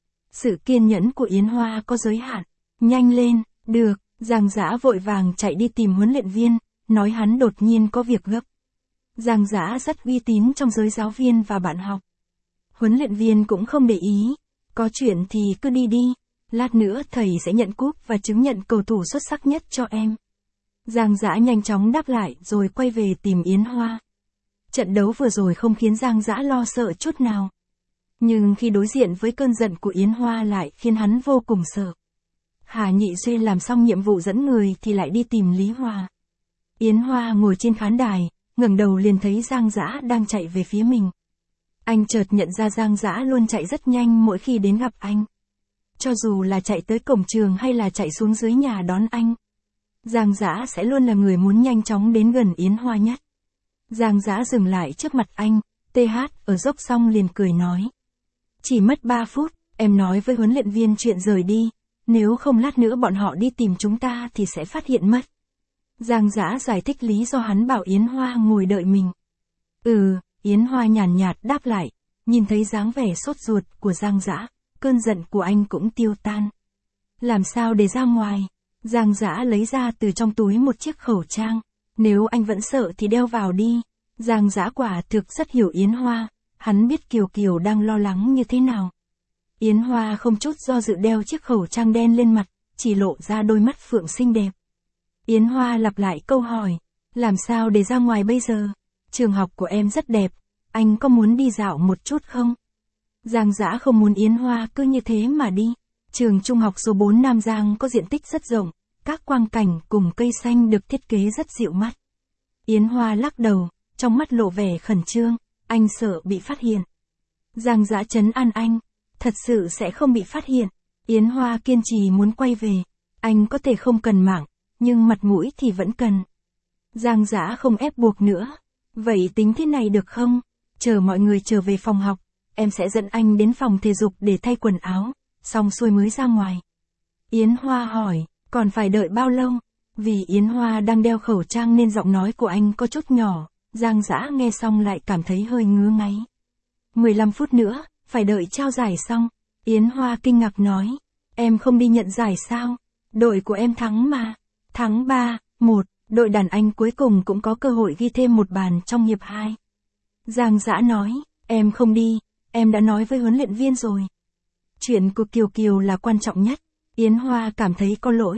A: Sự kiên nhẫn của Yến Hoa có giới hạn. Nhanh lên, được. Giang Dã vội vàng chạy đi tìm huấn luyện viên, nói hắn đột nhiên có việc gấp. Giang Dã rất uy tín trong giới giáo viên và bạn học. Huấn luyện viên cũng không để ý. Có chuyện thì cứ đi đi. Lát nữa thầy sẽ nhận cúp và chứng nhận cầu thủ xuất sắc nhất cho em. Giang Dã nhanh chóng đáp lại rồi quay về tìm Yến Hoa. Trận đấu vừa rồi không khiến Giang Dã lo sợ chút nào. Nhưng khi đối diện với cơn giận của Yến Hoa lại khiến hắn vô cùng sợ. Hà Nhị Duy làm xong nhiệm vụ dẫn người thì lại đi tìm Lý Hòa. Yến Hoa ngồi trên khán đài, ngẩng đầu liền thấy Giang Dã đang chạy về phía mình. Anh chợt nhận ra Giang Dã luôn chạy rất nhanh mỗi khi đến gặp anh. Cho dù là chạy tới cổng trường hay là chạy xuống dưới nhà đón anh, Giang Dã sẽ luôn là người muốn nhanh chóng đến gần Yến Hoa nhất. Giang Dã dừng lại trước mặt anh, ở dốc xong liền cười nói. Chỉ mất 3 phút, em nói với huấn luyện viên chuyện rời đi, nếu không lát nữa bọn họ đi tìm chúng ta thì sẽ phát hiện mất. Giang Dã giải thích lý do hắn bảo Yến Hoa ngồi đợi mình. Yến Hoa nhàn nhạt đáp lại, nhìn thấy dáng vẻ sốt ruột của Giang Dã, cơn giận của anh cũng tiêu tan. Làm sao để ra ngoài? Giang Dã lấy ra từ trong túi một chiếc khẩu trang. Nếu anh vẫn sợ thì đeo vào đi. Giang Dã quả thực rất hiểu Yến Hoa, hắn biết Kiều Kiều đang lo lắng như thế nào. Yến Hoa không chút do dự đeo chiếc khẩu trang đen lên mặt, chỉ lộ ra đôi mắt phượng xinh đẹp. Yến Hoa lặp lại câu hỏi, làm sao để ra ngoài bây giờ? Trường học của em rất đẹp, anh có muốn đi dạo một chút không? Giang Dã không muốn Yến Hoa cứ như thế mà đi. Trường trung học số 4 Nam Giang có diện tích rất rộng, các quang cảnh cùng cây xanh được thiết kế rất dịu mắt. Yến Hoa lắc đầu, trong mắt lộ vẻ khẩn trương, anh sợ bị phát hiện. Giang Dã trấn an anh, thật sự sẽ không bị phát hiện. Yến Hoa kiên trì muốn quay về, anh có thể không cần mạng, nhưng mặt mũi thì vẫn cần. Giang Dã không ép buộc nữa, vậy tính thế này được không? Chờ mọi người trở về phòng học, em sẽ dẫn anh đến phòng thể dục để thay quần áo, xong xuôi mới ra ngoài. Yến Hoa hỏi, còn phải đợi bao lâu? Vì Yến Hoa đang đeo khẩu trang nên giọng nói của anh có chút nhỏ, Giang Dã nghe xong lại cảm thấy hơi ngứa ngáy. 15 phút nữa, phải đợi trao giải xong. Yến Hoa kinh ngạc nói, em không đi nhận giải sao? Đội của em thắng mà. Thắng 3-1, đội đàn anh cuối cùng cũng có cơ hội ghi thêm một bàn trong hiệp 2. Giang Dã nói, em không đi, em đã nói với huấn luyện viên rồi. Chuyện của Kiều Kiều là quan trọng nhất. Yến Hoa cảm thấy có lỗi.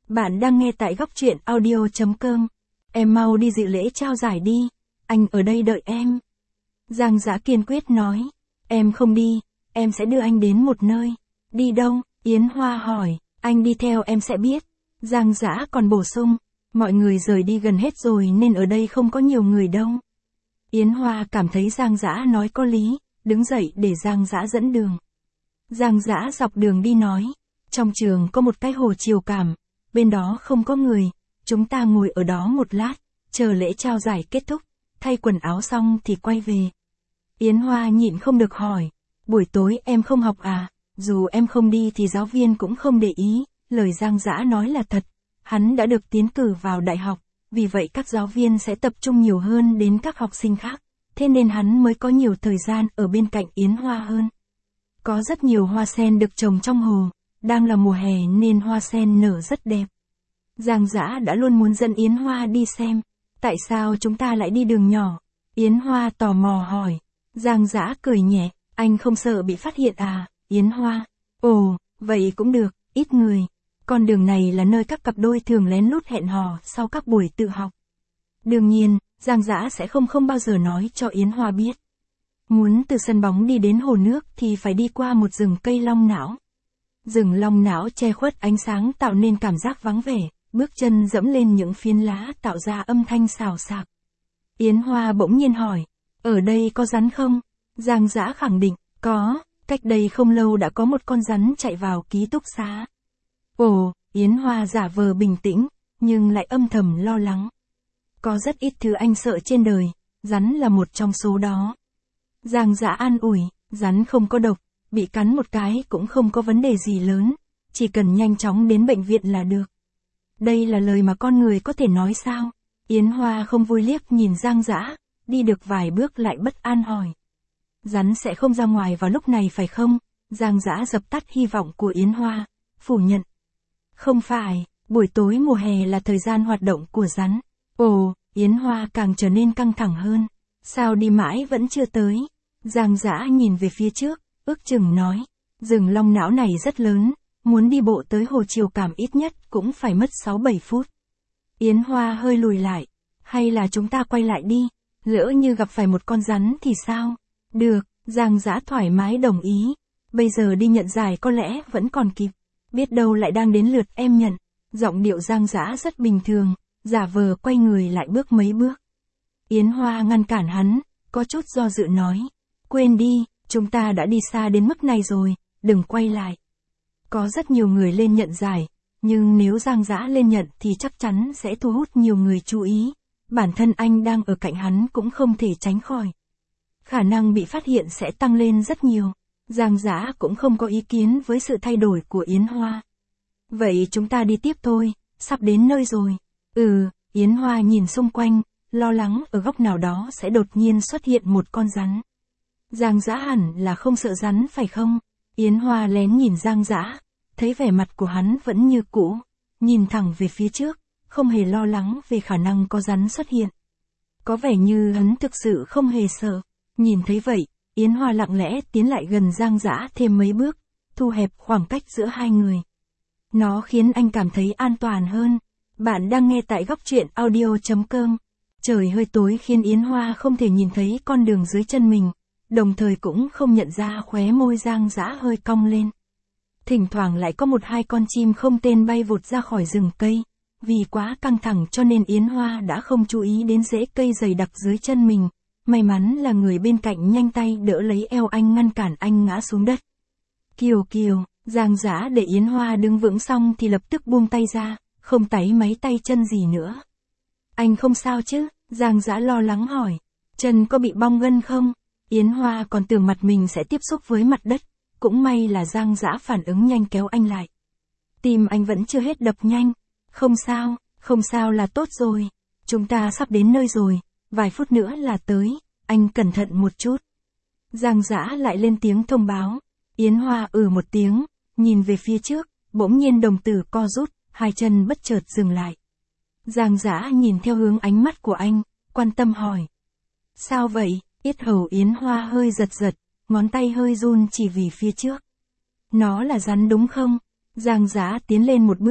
A: Bạn đang nghe tại góc truyện audio.com. Em mau đi dự lễ trao giải đi, anh ở đây đợi em. Giang Dã kiên quyết nói, em không đi, em sẽ đưa anh đến một nơi. Đi đâu? Yến Hoa hỏi, anh đi theo em sẽ biết. Giang Dã còn bổ sung, mọi người rời đi gần hết rồi nên ở đây không có nhiều người đâu. Yến Hoa cảm thấy Giang Dã nói có lý, đứng dậy để Giang Dã dẫn đường. Giang Dã dọc đường đi nói, trong trường có một cái hồ chiều cảm, bên đó không có người, chúng ta ngồi ở đó một lát, chờ lễ trao giải kết thúc, thay quần áo xong thì quay về. Yến Hoa nhịn không được hỏi, buổi tối em không học à? Dù em không đi thì giáo viên cũng không để ý, lời Giang Dã nói là thật, hắn đã được tiến cử vào đại học, vì vậy các giáo viên sẽ tập trung nhiều hơn đến các học sinh khác, thế nên hắn mới có nhiều thời gian ở bên cạnh Yến Hoa hơn. Có rất nhiều hoa sen được trồng trong hồ, đang là mùa hè nên hoa sen nở rất đẹp. Giang Dã đã luôn muốn dẫn Yến Hoa đi xem, tại sao chúng ta lại đi đường nhỏ? Yến Hoa tò mò hỏi. Giang Dã cười nhẹ, anh không sợ bị phát hiện à? Yến Hoa, ồ, vậy cũng được, ít người. Con đường này là nơi các cặp đôi thường lén lút hẹn hò sau các buổi tự học. Đương nhiên, Giang Dã sẽ không bao giờ nói cho Yến Hoa biết. Muốn từ sân bóng đi đến hồ nước thì phải đi qua một rừng cây long não. Rừng long não che khuất ánh sáng tạo nên cảm giác vắng vẻ, bước chân dẫm lên những phiến lá tạo ra âm thanh xào xạc. Yến Hoa bỗng nhiên hỏi, ở đây có rắn không? Giang Dã khẳng định, có, cách đây không lâu đã có một con rắn chạy vào ký túc xá. Ồ, Yến Hoa giả vờ bình tĩnh, nhưng lại âm thầm lo lắng. Có rất ít thứ anh sợ trên đời, rắn là một trong số đó. Giang Dã an ủi, rắn không có độc, bị cắn một cái cũng không có vấn đề gì lớn, chỉ cần nhanh chóng đến bệnh viện là được. Đây là lời mà con người có thể nói sao? Yến Hoa không vui liếc nhìn Giang Dã, đi được vài bước lại bất an hỏi. Rắn sẽ không ra ngoài vào lúc này phải không? Giang Dã dập tắt hy vọng của Yến Hoa, phủ nhận. Không phải, buổi tối mùa hè là thời gian hoạt động của rắn. Ồ, Yến Hoa càng trở nên căng thẳng hơn. Sao đi mãi vẫn chưa tới? Giang Dã nhìn về phía trước, ước chừng nói. Rừng long não này rất lớn, muốn đi bộ tới hồ chiều cảm ít nhất cũng phải mất 6-7 phút. Yến Hoa hơi lùi lại. Hay là chúng ta quay lại đi, lỡ như gặp phải một con rắn thì sao? Được, Giang Dã thoải mái đồng ý. Bây giờ đi nhận giải có lẽ vẫn còn kịp. Biết đâu lại đang đến lượt em nhận. Giọng điệu Giang Dã rất bình thường, giả vờ quay người lại bước mấy bước. Yến Hoa ngăn cản hắn, có chút do dự nói. Quên đi, chúng ta đã đi xa đến mức này rồi, đừng quay lại. Có rất nhiều người lên nhận giải, nhưng nếu Giang Dã lên nhận thì chắc chắn sẽ thu hút nhiều người chú ý. Bản thân anh đang ở cạnh hắn cũng không thể tránh khỏi. Khả năng bị phát hiện sẽ tăng lên rất nhiều. Giang Dã cũng không có ý kiến với sự thay đổi của Yến Hoa. Vậy chúng ta đi tiếp thôi, sắp đến nơi rồi. Yến Hoa nhìn xung quanh, lo lắng ở góc nào đó sẽ đột nhiên xuất hiện một con rắn. Giang Dã hẳn là không sợ rắn phải không? Yến Hoa lén nhìn Giang Dã, thấy vẻ mặt của hắn vẫn như cũ, nhìn thẳng về phía trước, không hề lo lắng về khả năng có rắn xuất hiện. Có vẻ như hắn thực sự không hề sợ. Nhìn thấy vậy, Yến Hoa lặng lẽ tiến lại gần Giang Dã thêm mấy bước, thu hẹp khoảng cách giữa hai người. Nó khiến anh cảm thấy an toàn hơn. Bạn đang nghe tại góc truyện audio.com. Trời hơi tối khiến Yến Hoa không thể nhìn thấy con đường dưới chân mình, đồng thời cũng không nhận ra khóe môi Giang Dã hơi cong lên. Thỉnh thoảng lại có 1-2 con chim không tên bay vụt ra khỏi rừng cây. Vì quá căng thẳng cho nên Yến Hoa đã không chú ý đến rễ cây dày đặc dưới chân mình. May mắn là người bên cạnh nhanh tay đỡ lấy eo anh ngăn cản anh ngã xuống đất. Kiều Kiều, Giang Dã để Yến Hoa đứng vững xong thì lập tức buông tay ra, không táy máy tay chân gì nữa. Anh không sao chứ? Giang Dã lo lắng hỏi. Chân có bị bong gân không? Yến Hoa còn tưởng mặt mình sẽ tiếp xúc với mặt đất, cũng may là Giang Dã phản ứng nhanh kéo anh lại. Tim anh vẫn chưa hết đập nhanh. Không sao là tốt rồi. Chúng ta sắp đến nơi rồi, vài phút nữa là tới, anh cẩn thận một chút. Giang Dã lại lên tiếng thông báo. Yến Hoa một tiếng, nhìn về phía trước, bỗng nhiên đồng tử co rút, hai chân bất chợt dừng lại. Giang Dã nhìn theo hướng ánh mắt của anh, quan tâm hỏi. Sao vậy? Yết hầu Yến Hoa hơi giật giật, ngón tay hơi run chỉ vì phía trước. Nó là rắn đúng không? Giang Dã tiến lên một bước,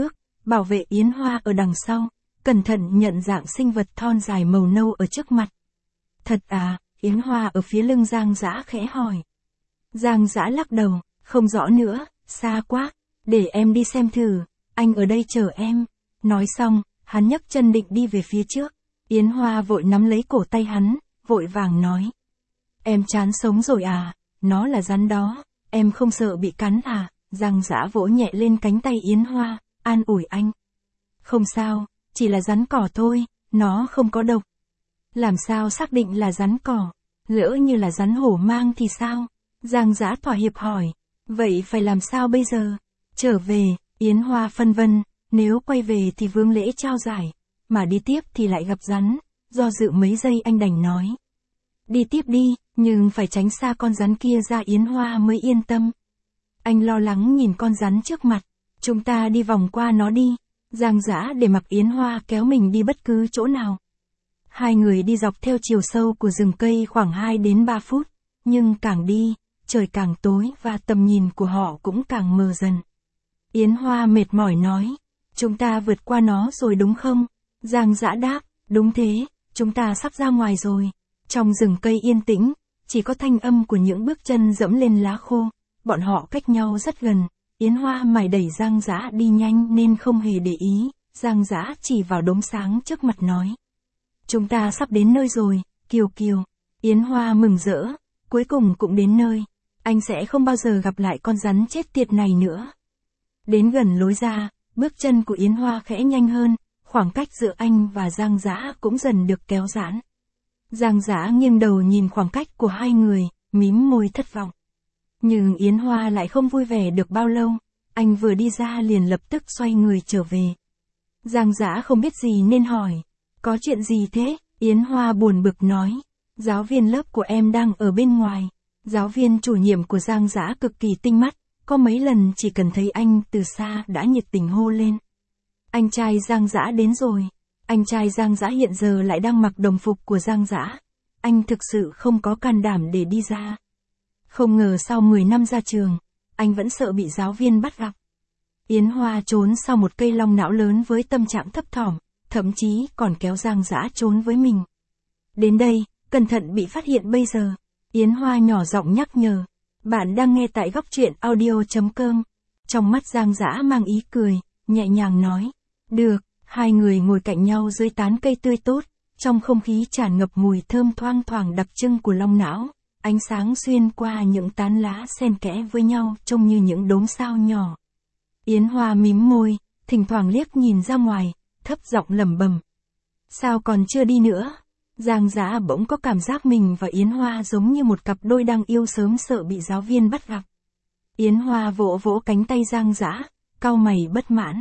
A: bảo vệ Yến Hoa ở đằng sau, cẩn thận nhận dạng sinh vật thon dài màu nâu ở trước mặt. Thật à, Yến Hoa ở phía lưng Giang Dã khẽ hỏi. Giang Dã lắc đầu, không rõ nữa, xa quá, để em đi xem thử, anh ở đây chờ em. Nói xong, hắn nhấc chân định đi về phía trước. Yến Hoa vội nắm lấy cổ tay hắn, vội vàng nói. Em chán sống rồi à, nó là rắn đó, em không sợ bị cắn à? Giang Dã vỗ nhẹ lên cánh tay Yến Hoa, an ủi anh. Không sao, chỉ là rắn cỏ thôi, nó không có độc. Làm sao xác định là rắn cỏ? Lỡ như là rắn hổ mang thì sao? Giang Dã thỏa hiệp hỏi. Vậy phải làm sao bây giờ? Trở về, Yến Hoa phân vân, nếu quay về thì vương lễ trao giải, mà đi tiếp thì lại gặp rắn. Do dự mấy giây anh đành nói. Đi tiếp đi, nhưng phải tránh xa con rắn kia ra. Yến Hoa mới yên tâm. Anh lo lắng nhìn con rắn trước mặt. Chúng ta đi vòng qua nó đi. Giang Dã để mặc Yến Hoa kéo mình đi bất cứ chỗ nào. Hai người đi dọc theo chiều sâu của rừng cây khoảng 2 đến 3 phút. Nhưng càng đi, trời càng tối và tầm nhìn của họ cũng càng mờ dần. Yến Hoa mệt mỏi nói. Chúng ta vượt qua nó rồi đúng không? Giang Dã đáp. Đúng thế, chúng ta sắp ra ngoài rồi. Trong rừng cây yên tĩnh, chỉ có thanh âm của những bước chân dẫm lên lá khô. Bọn họ cách nhau rất gần. Yến Hoa mải đẩy Giang Dã đi nhanh nên không hề để ý. Giang Dã chỉ vào đốm sáng trước mặt nói. Chúng ta sắp đến nơi rồi, Kiều Kiều. Yến Hoa mừng rỡ, cuối cùng cũng đến nơi. Anh sẽ không bao giờ gặp lại con rắn chết tiệt này nữa. Đến gần lối ra, bước chân của Yến Hoa khẽ nhanh hơn, khoảng cách giữa anh và Giang Dã cũng dần được kéo giãn. Giang Dã nghiêng đầu nhìn khoảng cách của hai người, mím môi thất vọng. Nhưng Yến Hoa lại không vui vẻ được bao lâu, anh vừa đi ra liền lập tức xoay người trở về. Giang Dã không biết gì nên hỏi, có chuyện gì thế? Yến Hoa buồn bực nói, giáo viên lớp của em đang ở bên ngoài. Giáo viên chủ nhiệm của Giang Dã cực kỳ tinh mắt, có mấy lần chỉ cần thấy anh từ xa đã nhiệt tình hô lên. Anh trai Giang Dã đến rồi. Anh trai Giang Dã hiện giờ lại đang mặc đồng phục của Giang Dã. Anh thực sự không có can đảm để đi ra. Không ngờ sau 10 năm ra trường, anh vẫn sợ bị giáo viên bắt gặp. Yến Hoa trốn sau một cây long não lớn với tâm trạng thấp thỏm, thậm chí còn kéo Giang Dã trốn với mình. Đến đây, cẩn thận bị phát hiện bây giờ. Yến Hoa nhỏ giọng nhắc nhở. Bạn đang nghe tại góc truyện audio.com. Trong mắt Giang Dã mang ý cười, nhẹ nhàng nói. Được, hai người ngồi cạnh nhau dưới tán cây tươi tốt, trong không khí tràn ngập mùi thơm thoang thoảng đặc trưng của long não. Ánh sáng xuyên qua những tán lá xen kẽ với nhau trông như những đốm sao nhỏ. Yến Hoa mím môi, thỉnh thoảng liếc nhìn ra ngoài, thấp giọng lẩm bẩm. Sao còn chưa đi nữa? Giang Dã bỗng có cảm giác mình và Yến Hoa giống như một cặp đôi đang yêu sớm sợ bị giáo viên bắt gặp. Yến Hoa vỗ vỗ cánh tay Giang Dã, cau mày bất mãn.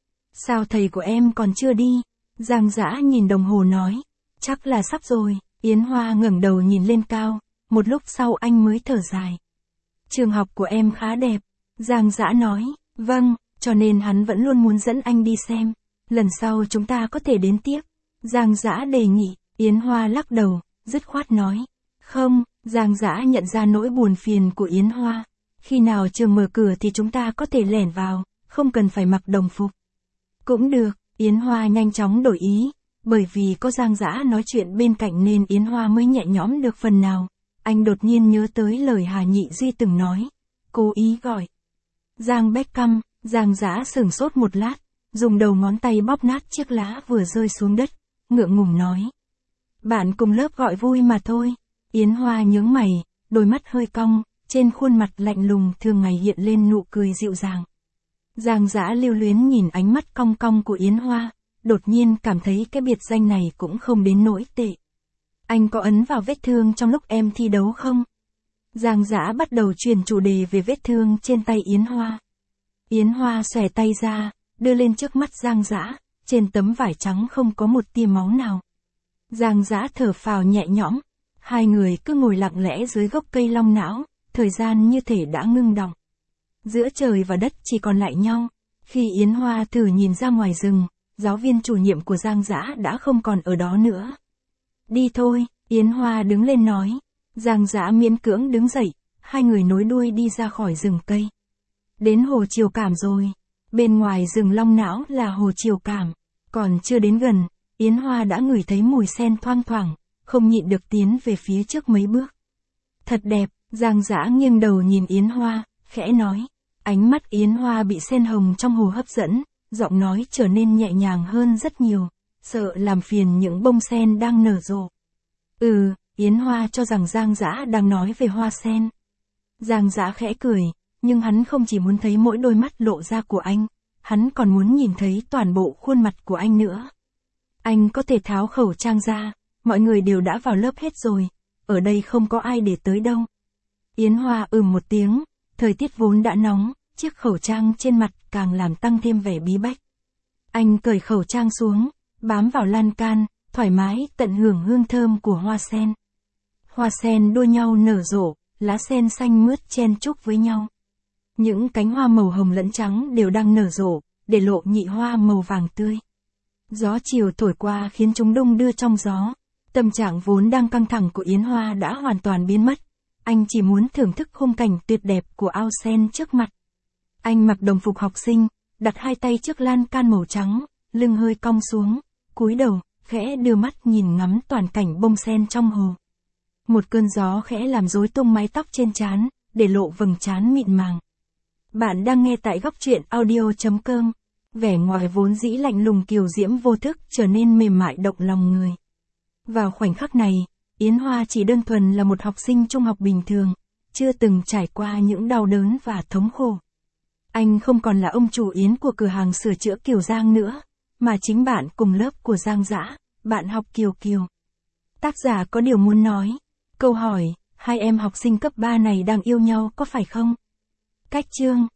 A: Sao thầy của em còn chưa đi? Giang Dã nhìn đồng hồ nói. Chắc là sắp rồi. Yến Hoa ngẩng đầu nhìn lên cao, một lúc sau anh mới thở dài. Trường học của em khá đẹp. Giang Dã nói. Vâng, cho nên hắn vẫn luôn muốn dẫn anh đi xem. Lần sau chúng ta có thể đến tiếp. Giang Dã đề nghị. Yến Hoa lắc đầu, dứt khoát nói. Không, Giang Dã nhận ra nỗi buồn phiền của Yến Hoa. Khi nào trường mở cửa thì chúng ta có thể lẻn vào, không cần phải mặc đồng phục. Cũng được, Yến Hoa nhanh chóng đổi ý. Bởi vì có Giang Dã nói chuyện bên cạnh nên Yến Hoa mới nhẹ nhõm được phần nào. Anh đột nhiên nhớ tới lời Hà Nhị Duy từng nói. Cố ý gọi. Giang Beckham. Giang Dã sửng sốt một lát, dùng đầu ngón tay bóp nát chiếc lá vừa rơi xuống đất, ngượng ngùng nói. Bạn cùng lớp gọi vui mà thôi. Yến Hoa nhướng mày, đôi mắt hơi cong, trên khuôn mặt lạnh lùng thường ngày hiện lên nụ cười dịu dàng. Giang Dã lưu luyến nhìn ánh mắt cong cong của Yến Hoa, đột nhiên cảm thấy cái biệt danh này cũng không đến nỗi tệ. Anh có ấn vào vết thương trong lúc em thi đấu không? Giang Dã bắt đầu chuyển chủ đề về vết thương trên tay Yến Hoa. Yến Hoa xòe tay ra, đưa lên trước mắt Giang Dã, trên tấm vải trắng không có một tia máu nào. Giang Dã thở phào nhẹ nhõm, hai người cứ ngồi lặng lẽ dưới gốc cây long não, thời gian như thể đã ngưng đọng. Giữa trời và đất chỉ còn lại nhau. Khi Yến Hoa thử nhìn ra ngoài rừng, giáo viên chủ nhiệm của Giang Dã đã không còn ở đó nữa. Đi thôi, Yến Hoa đứng lên nói. Giang Dã miễn cưỡng đứng dậy, hai người nối đuôi đi ra khỏi rừng cây. Đến hồ Chiều Cảm rồi. Bên ngoài rừng long não là hồ Chiều Cảm. Còn chưa đến gần, Yến Hoa đã ngửi thấy mùi sen thoang thoảng, không nhịn được tiến về phía trước mấy bước. Thật đẹp, Giang Dã nghiêng đầu nhìn Yến Hoa, khẽ nói. Ánh mắt Yến Hoa bị sen hồng trong hồ hấp dẫn, giọng nói trở nên nhẹ nhàng hơn rất nhiều, sợ làm phiền những bông sen đang nở rộ. Yến Hoa cho rằng Giang Dã đang nói về hoa sen. Giang Dã khẽ cười, nhưng hắn không chỉ muốn thấy mỗi đôi mắt lộ ra của anh, hắn còn muốn nhìn thấy toàn bộ khuôn mặt của anh nữa. Anh có thể tháo khẩu trang ra, mọi người đều đã vào lớp hết rồi, ở đây không có ai để tới đâu. Yến Hoa một tiếng, thời tiết vốn đã nóng, chiếc khẩu trang trên mặt càng làm tăng thêm vẻ bí bách. Anh cởi khẩu trang xuống, bám vào lan can, thoải mái tận hưởng hương thơm của hoa sen. Hoa sen đua nhau nở rộ, lá sen xanh mướt chen chúc với nhau. Những cánh hoa màu hồng lẫn trắng đều đang nở rộ, để lộ nhị hoa màu vàng tươi. Gió chiều thổi qua khiến chúng đung đưa trong gió. Tâm trạng vốn đang căng thẳng của Yến Hoa đã hoàn toàn biến mất. Anh chỉ muốn thưởng thức khung cảnh tuyệt đẹp của ao sen trước mặt. Anh mặc đồng phục học sinh, đặt hai tay trước lan can màu trắng, lưng hơi cong xuống, cúi đầu, khẽ đưa mắt nhìn ngắm toàn cảnh bông sen trong hồ. Một cơn gió khẽ làm rối tung mái tóc trên trán, để lộ vầng trán mịn màng. Bạn đang nghe tại góc truyện audio.com. Vẻ ngoài vốn dĩ lạnh lùng kiều diễm vô thức trở nên mềm mại động lòng người. Vào khoảnh khắc này, Yến Hoa chỉ đơn thuần là một học sinh trung học bình thường, chưa từng trải qua những đau đớn và thống khổ. Anh không còn là ông chủ Yến của cửa hàng sửa chữa Kiều Giang nữa, mà chính bạn cùng lớp của Giang Dã, bạn học Kiều Kiều. Tác giả có điều muốn nói. Câu hỏi, hai em học sinh cấp 3 này đang yêu nhau có phải không? Cách chương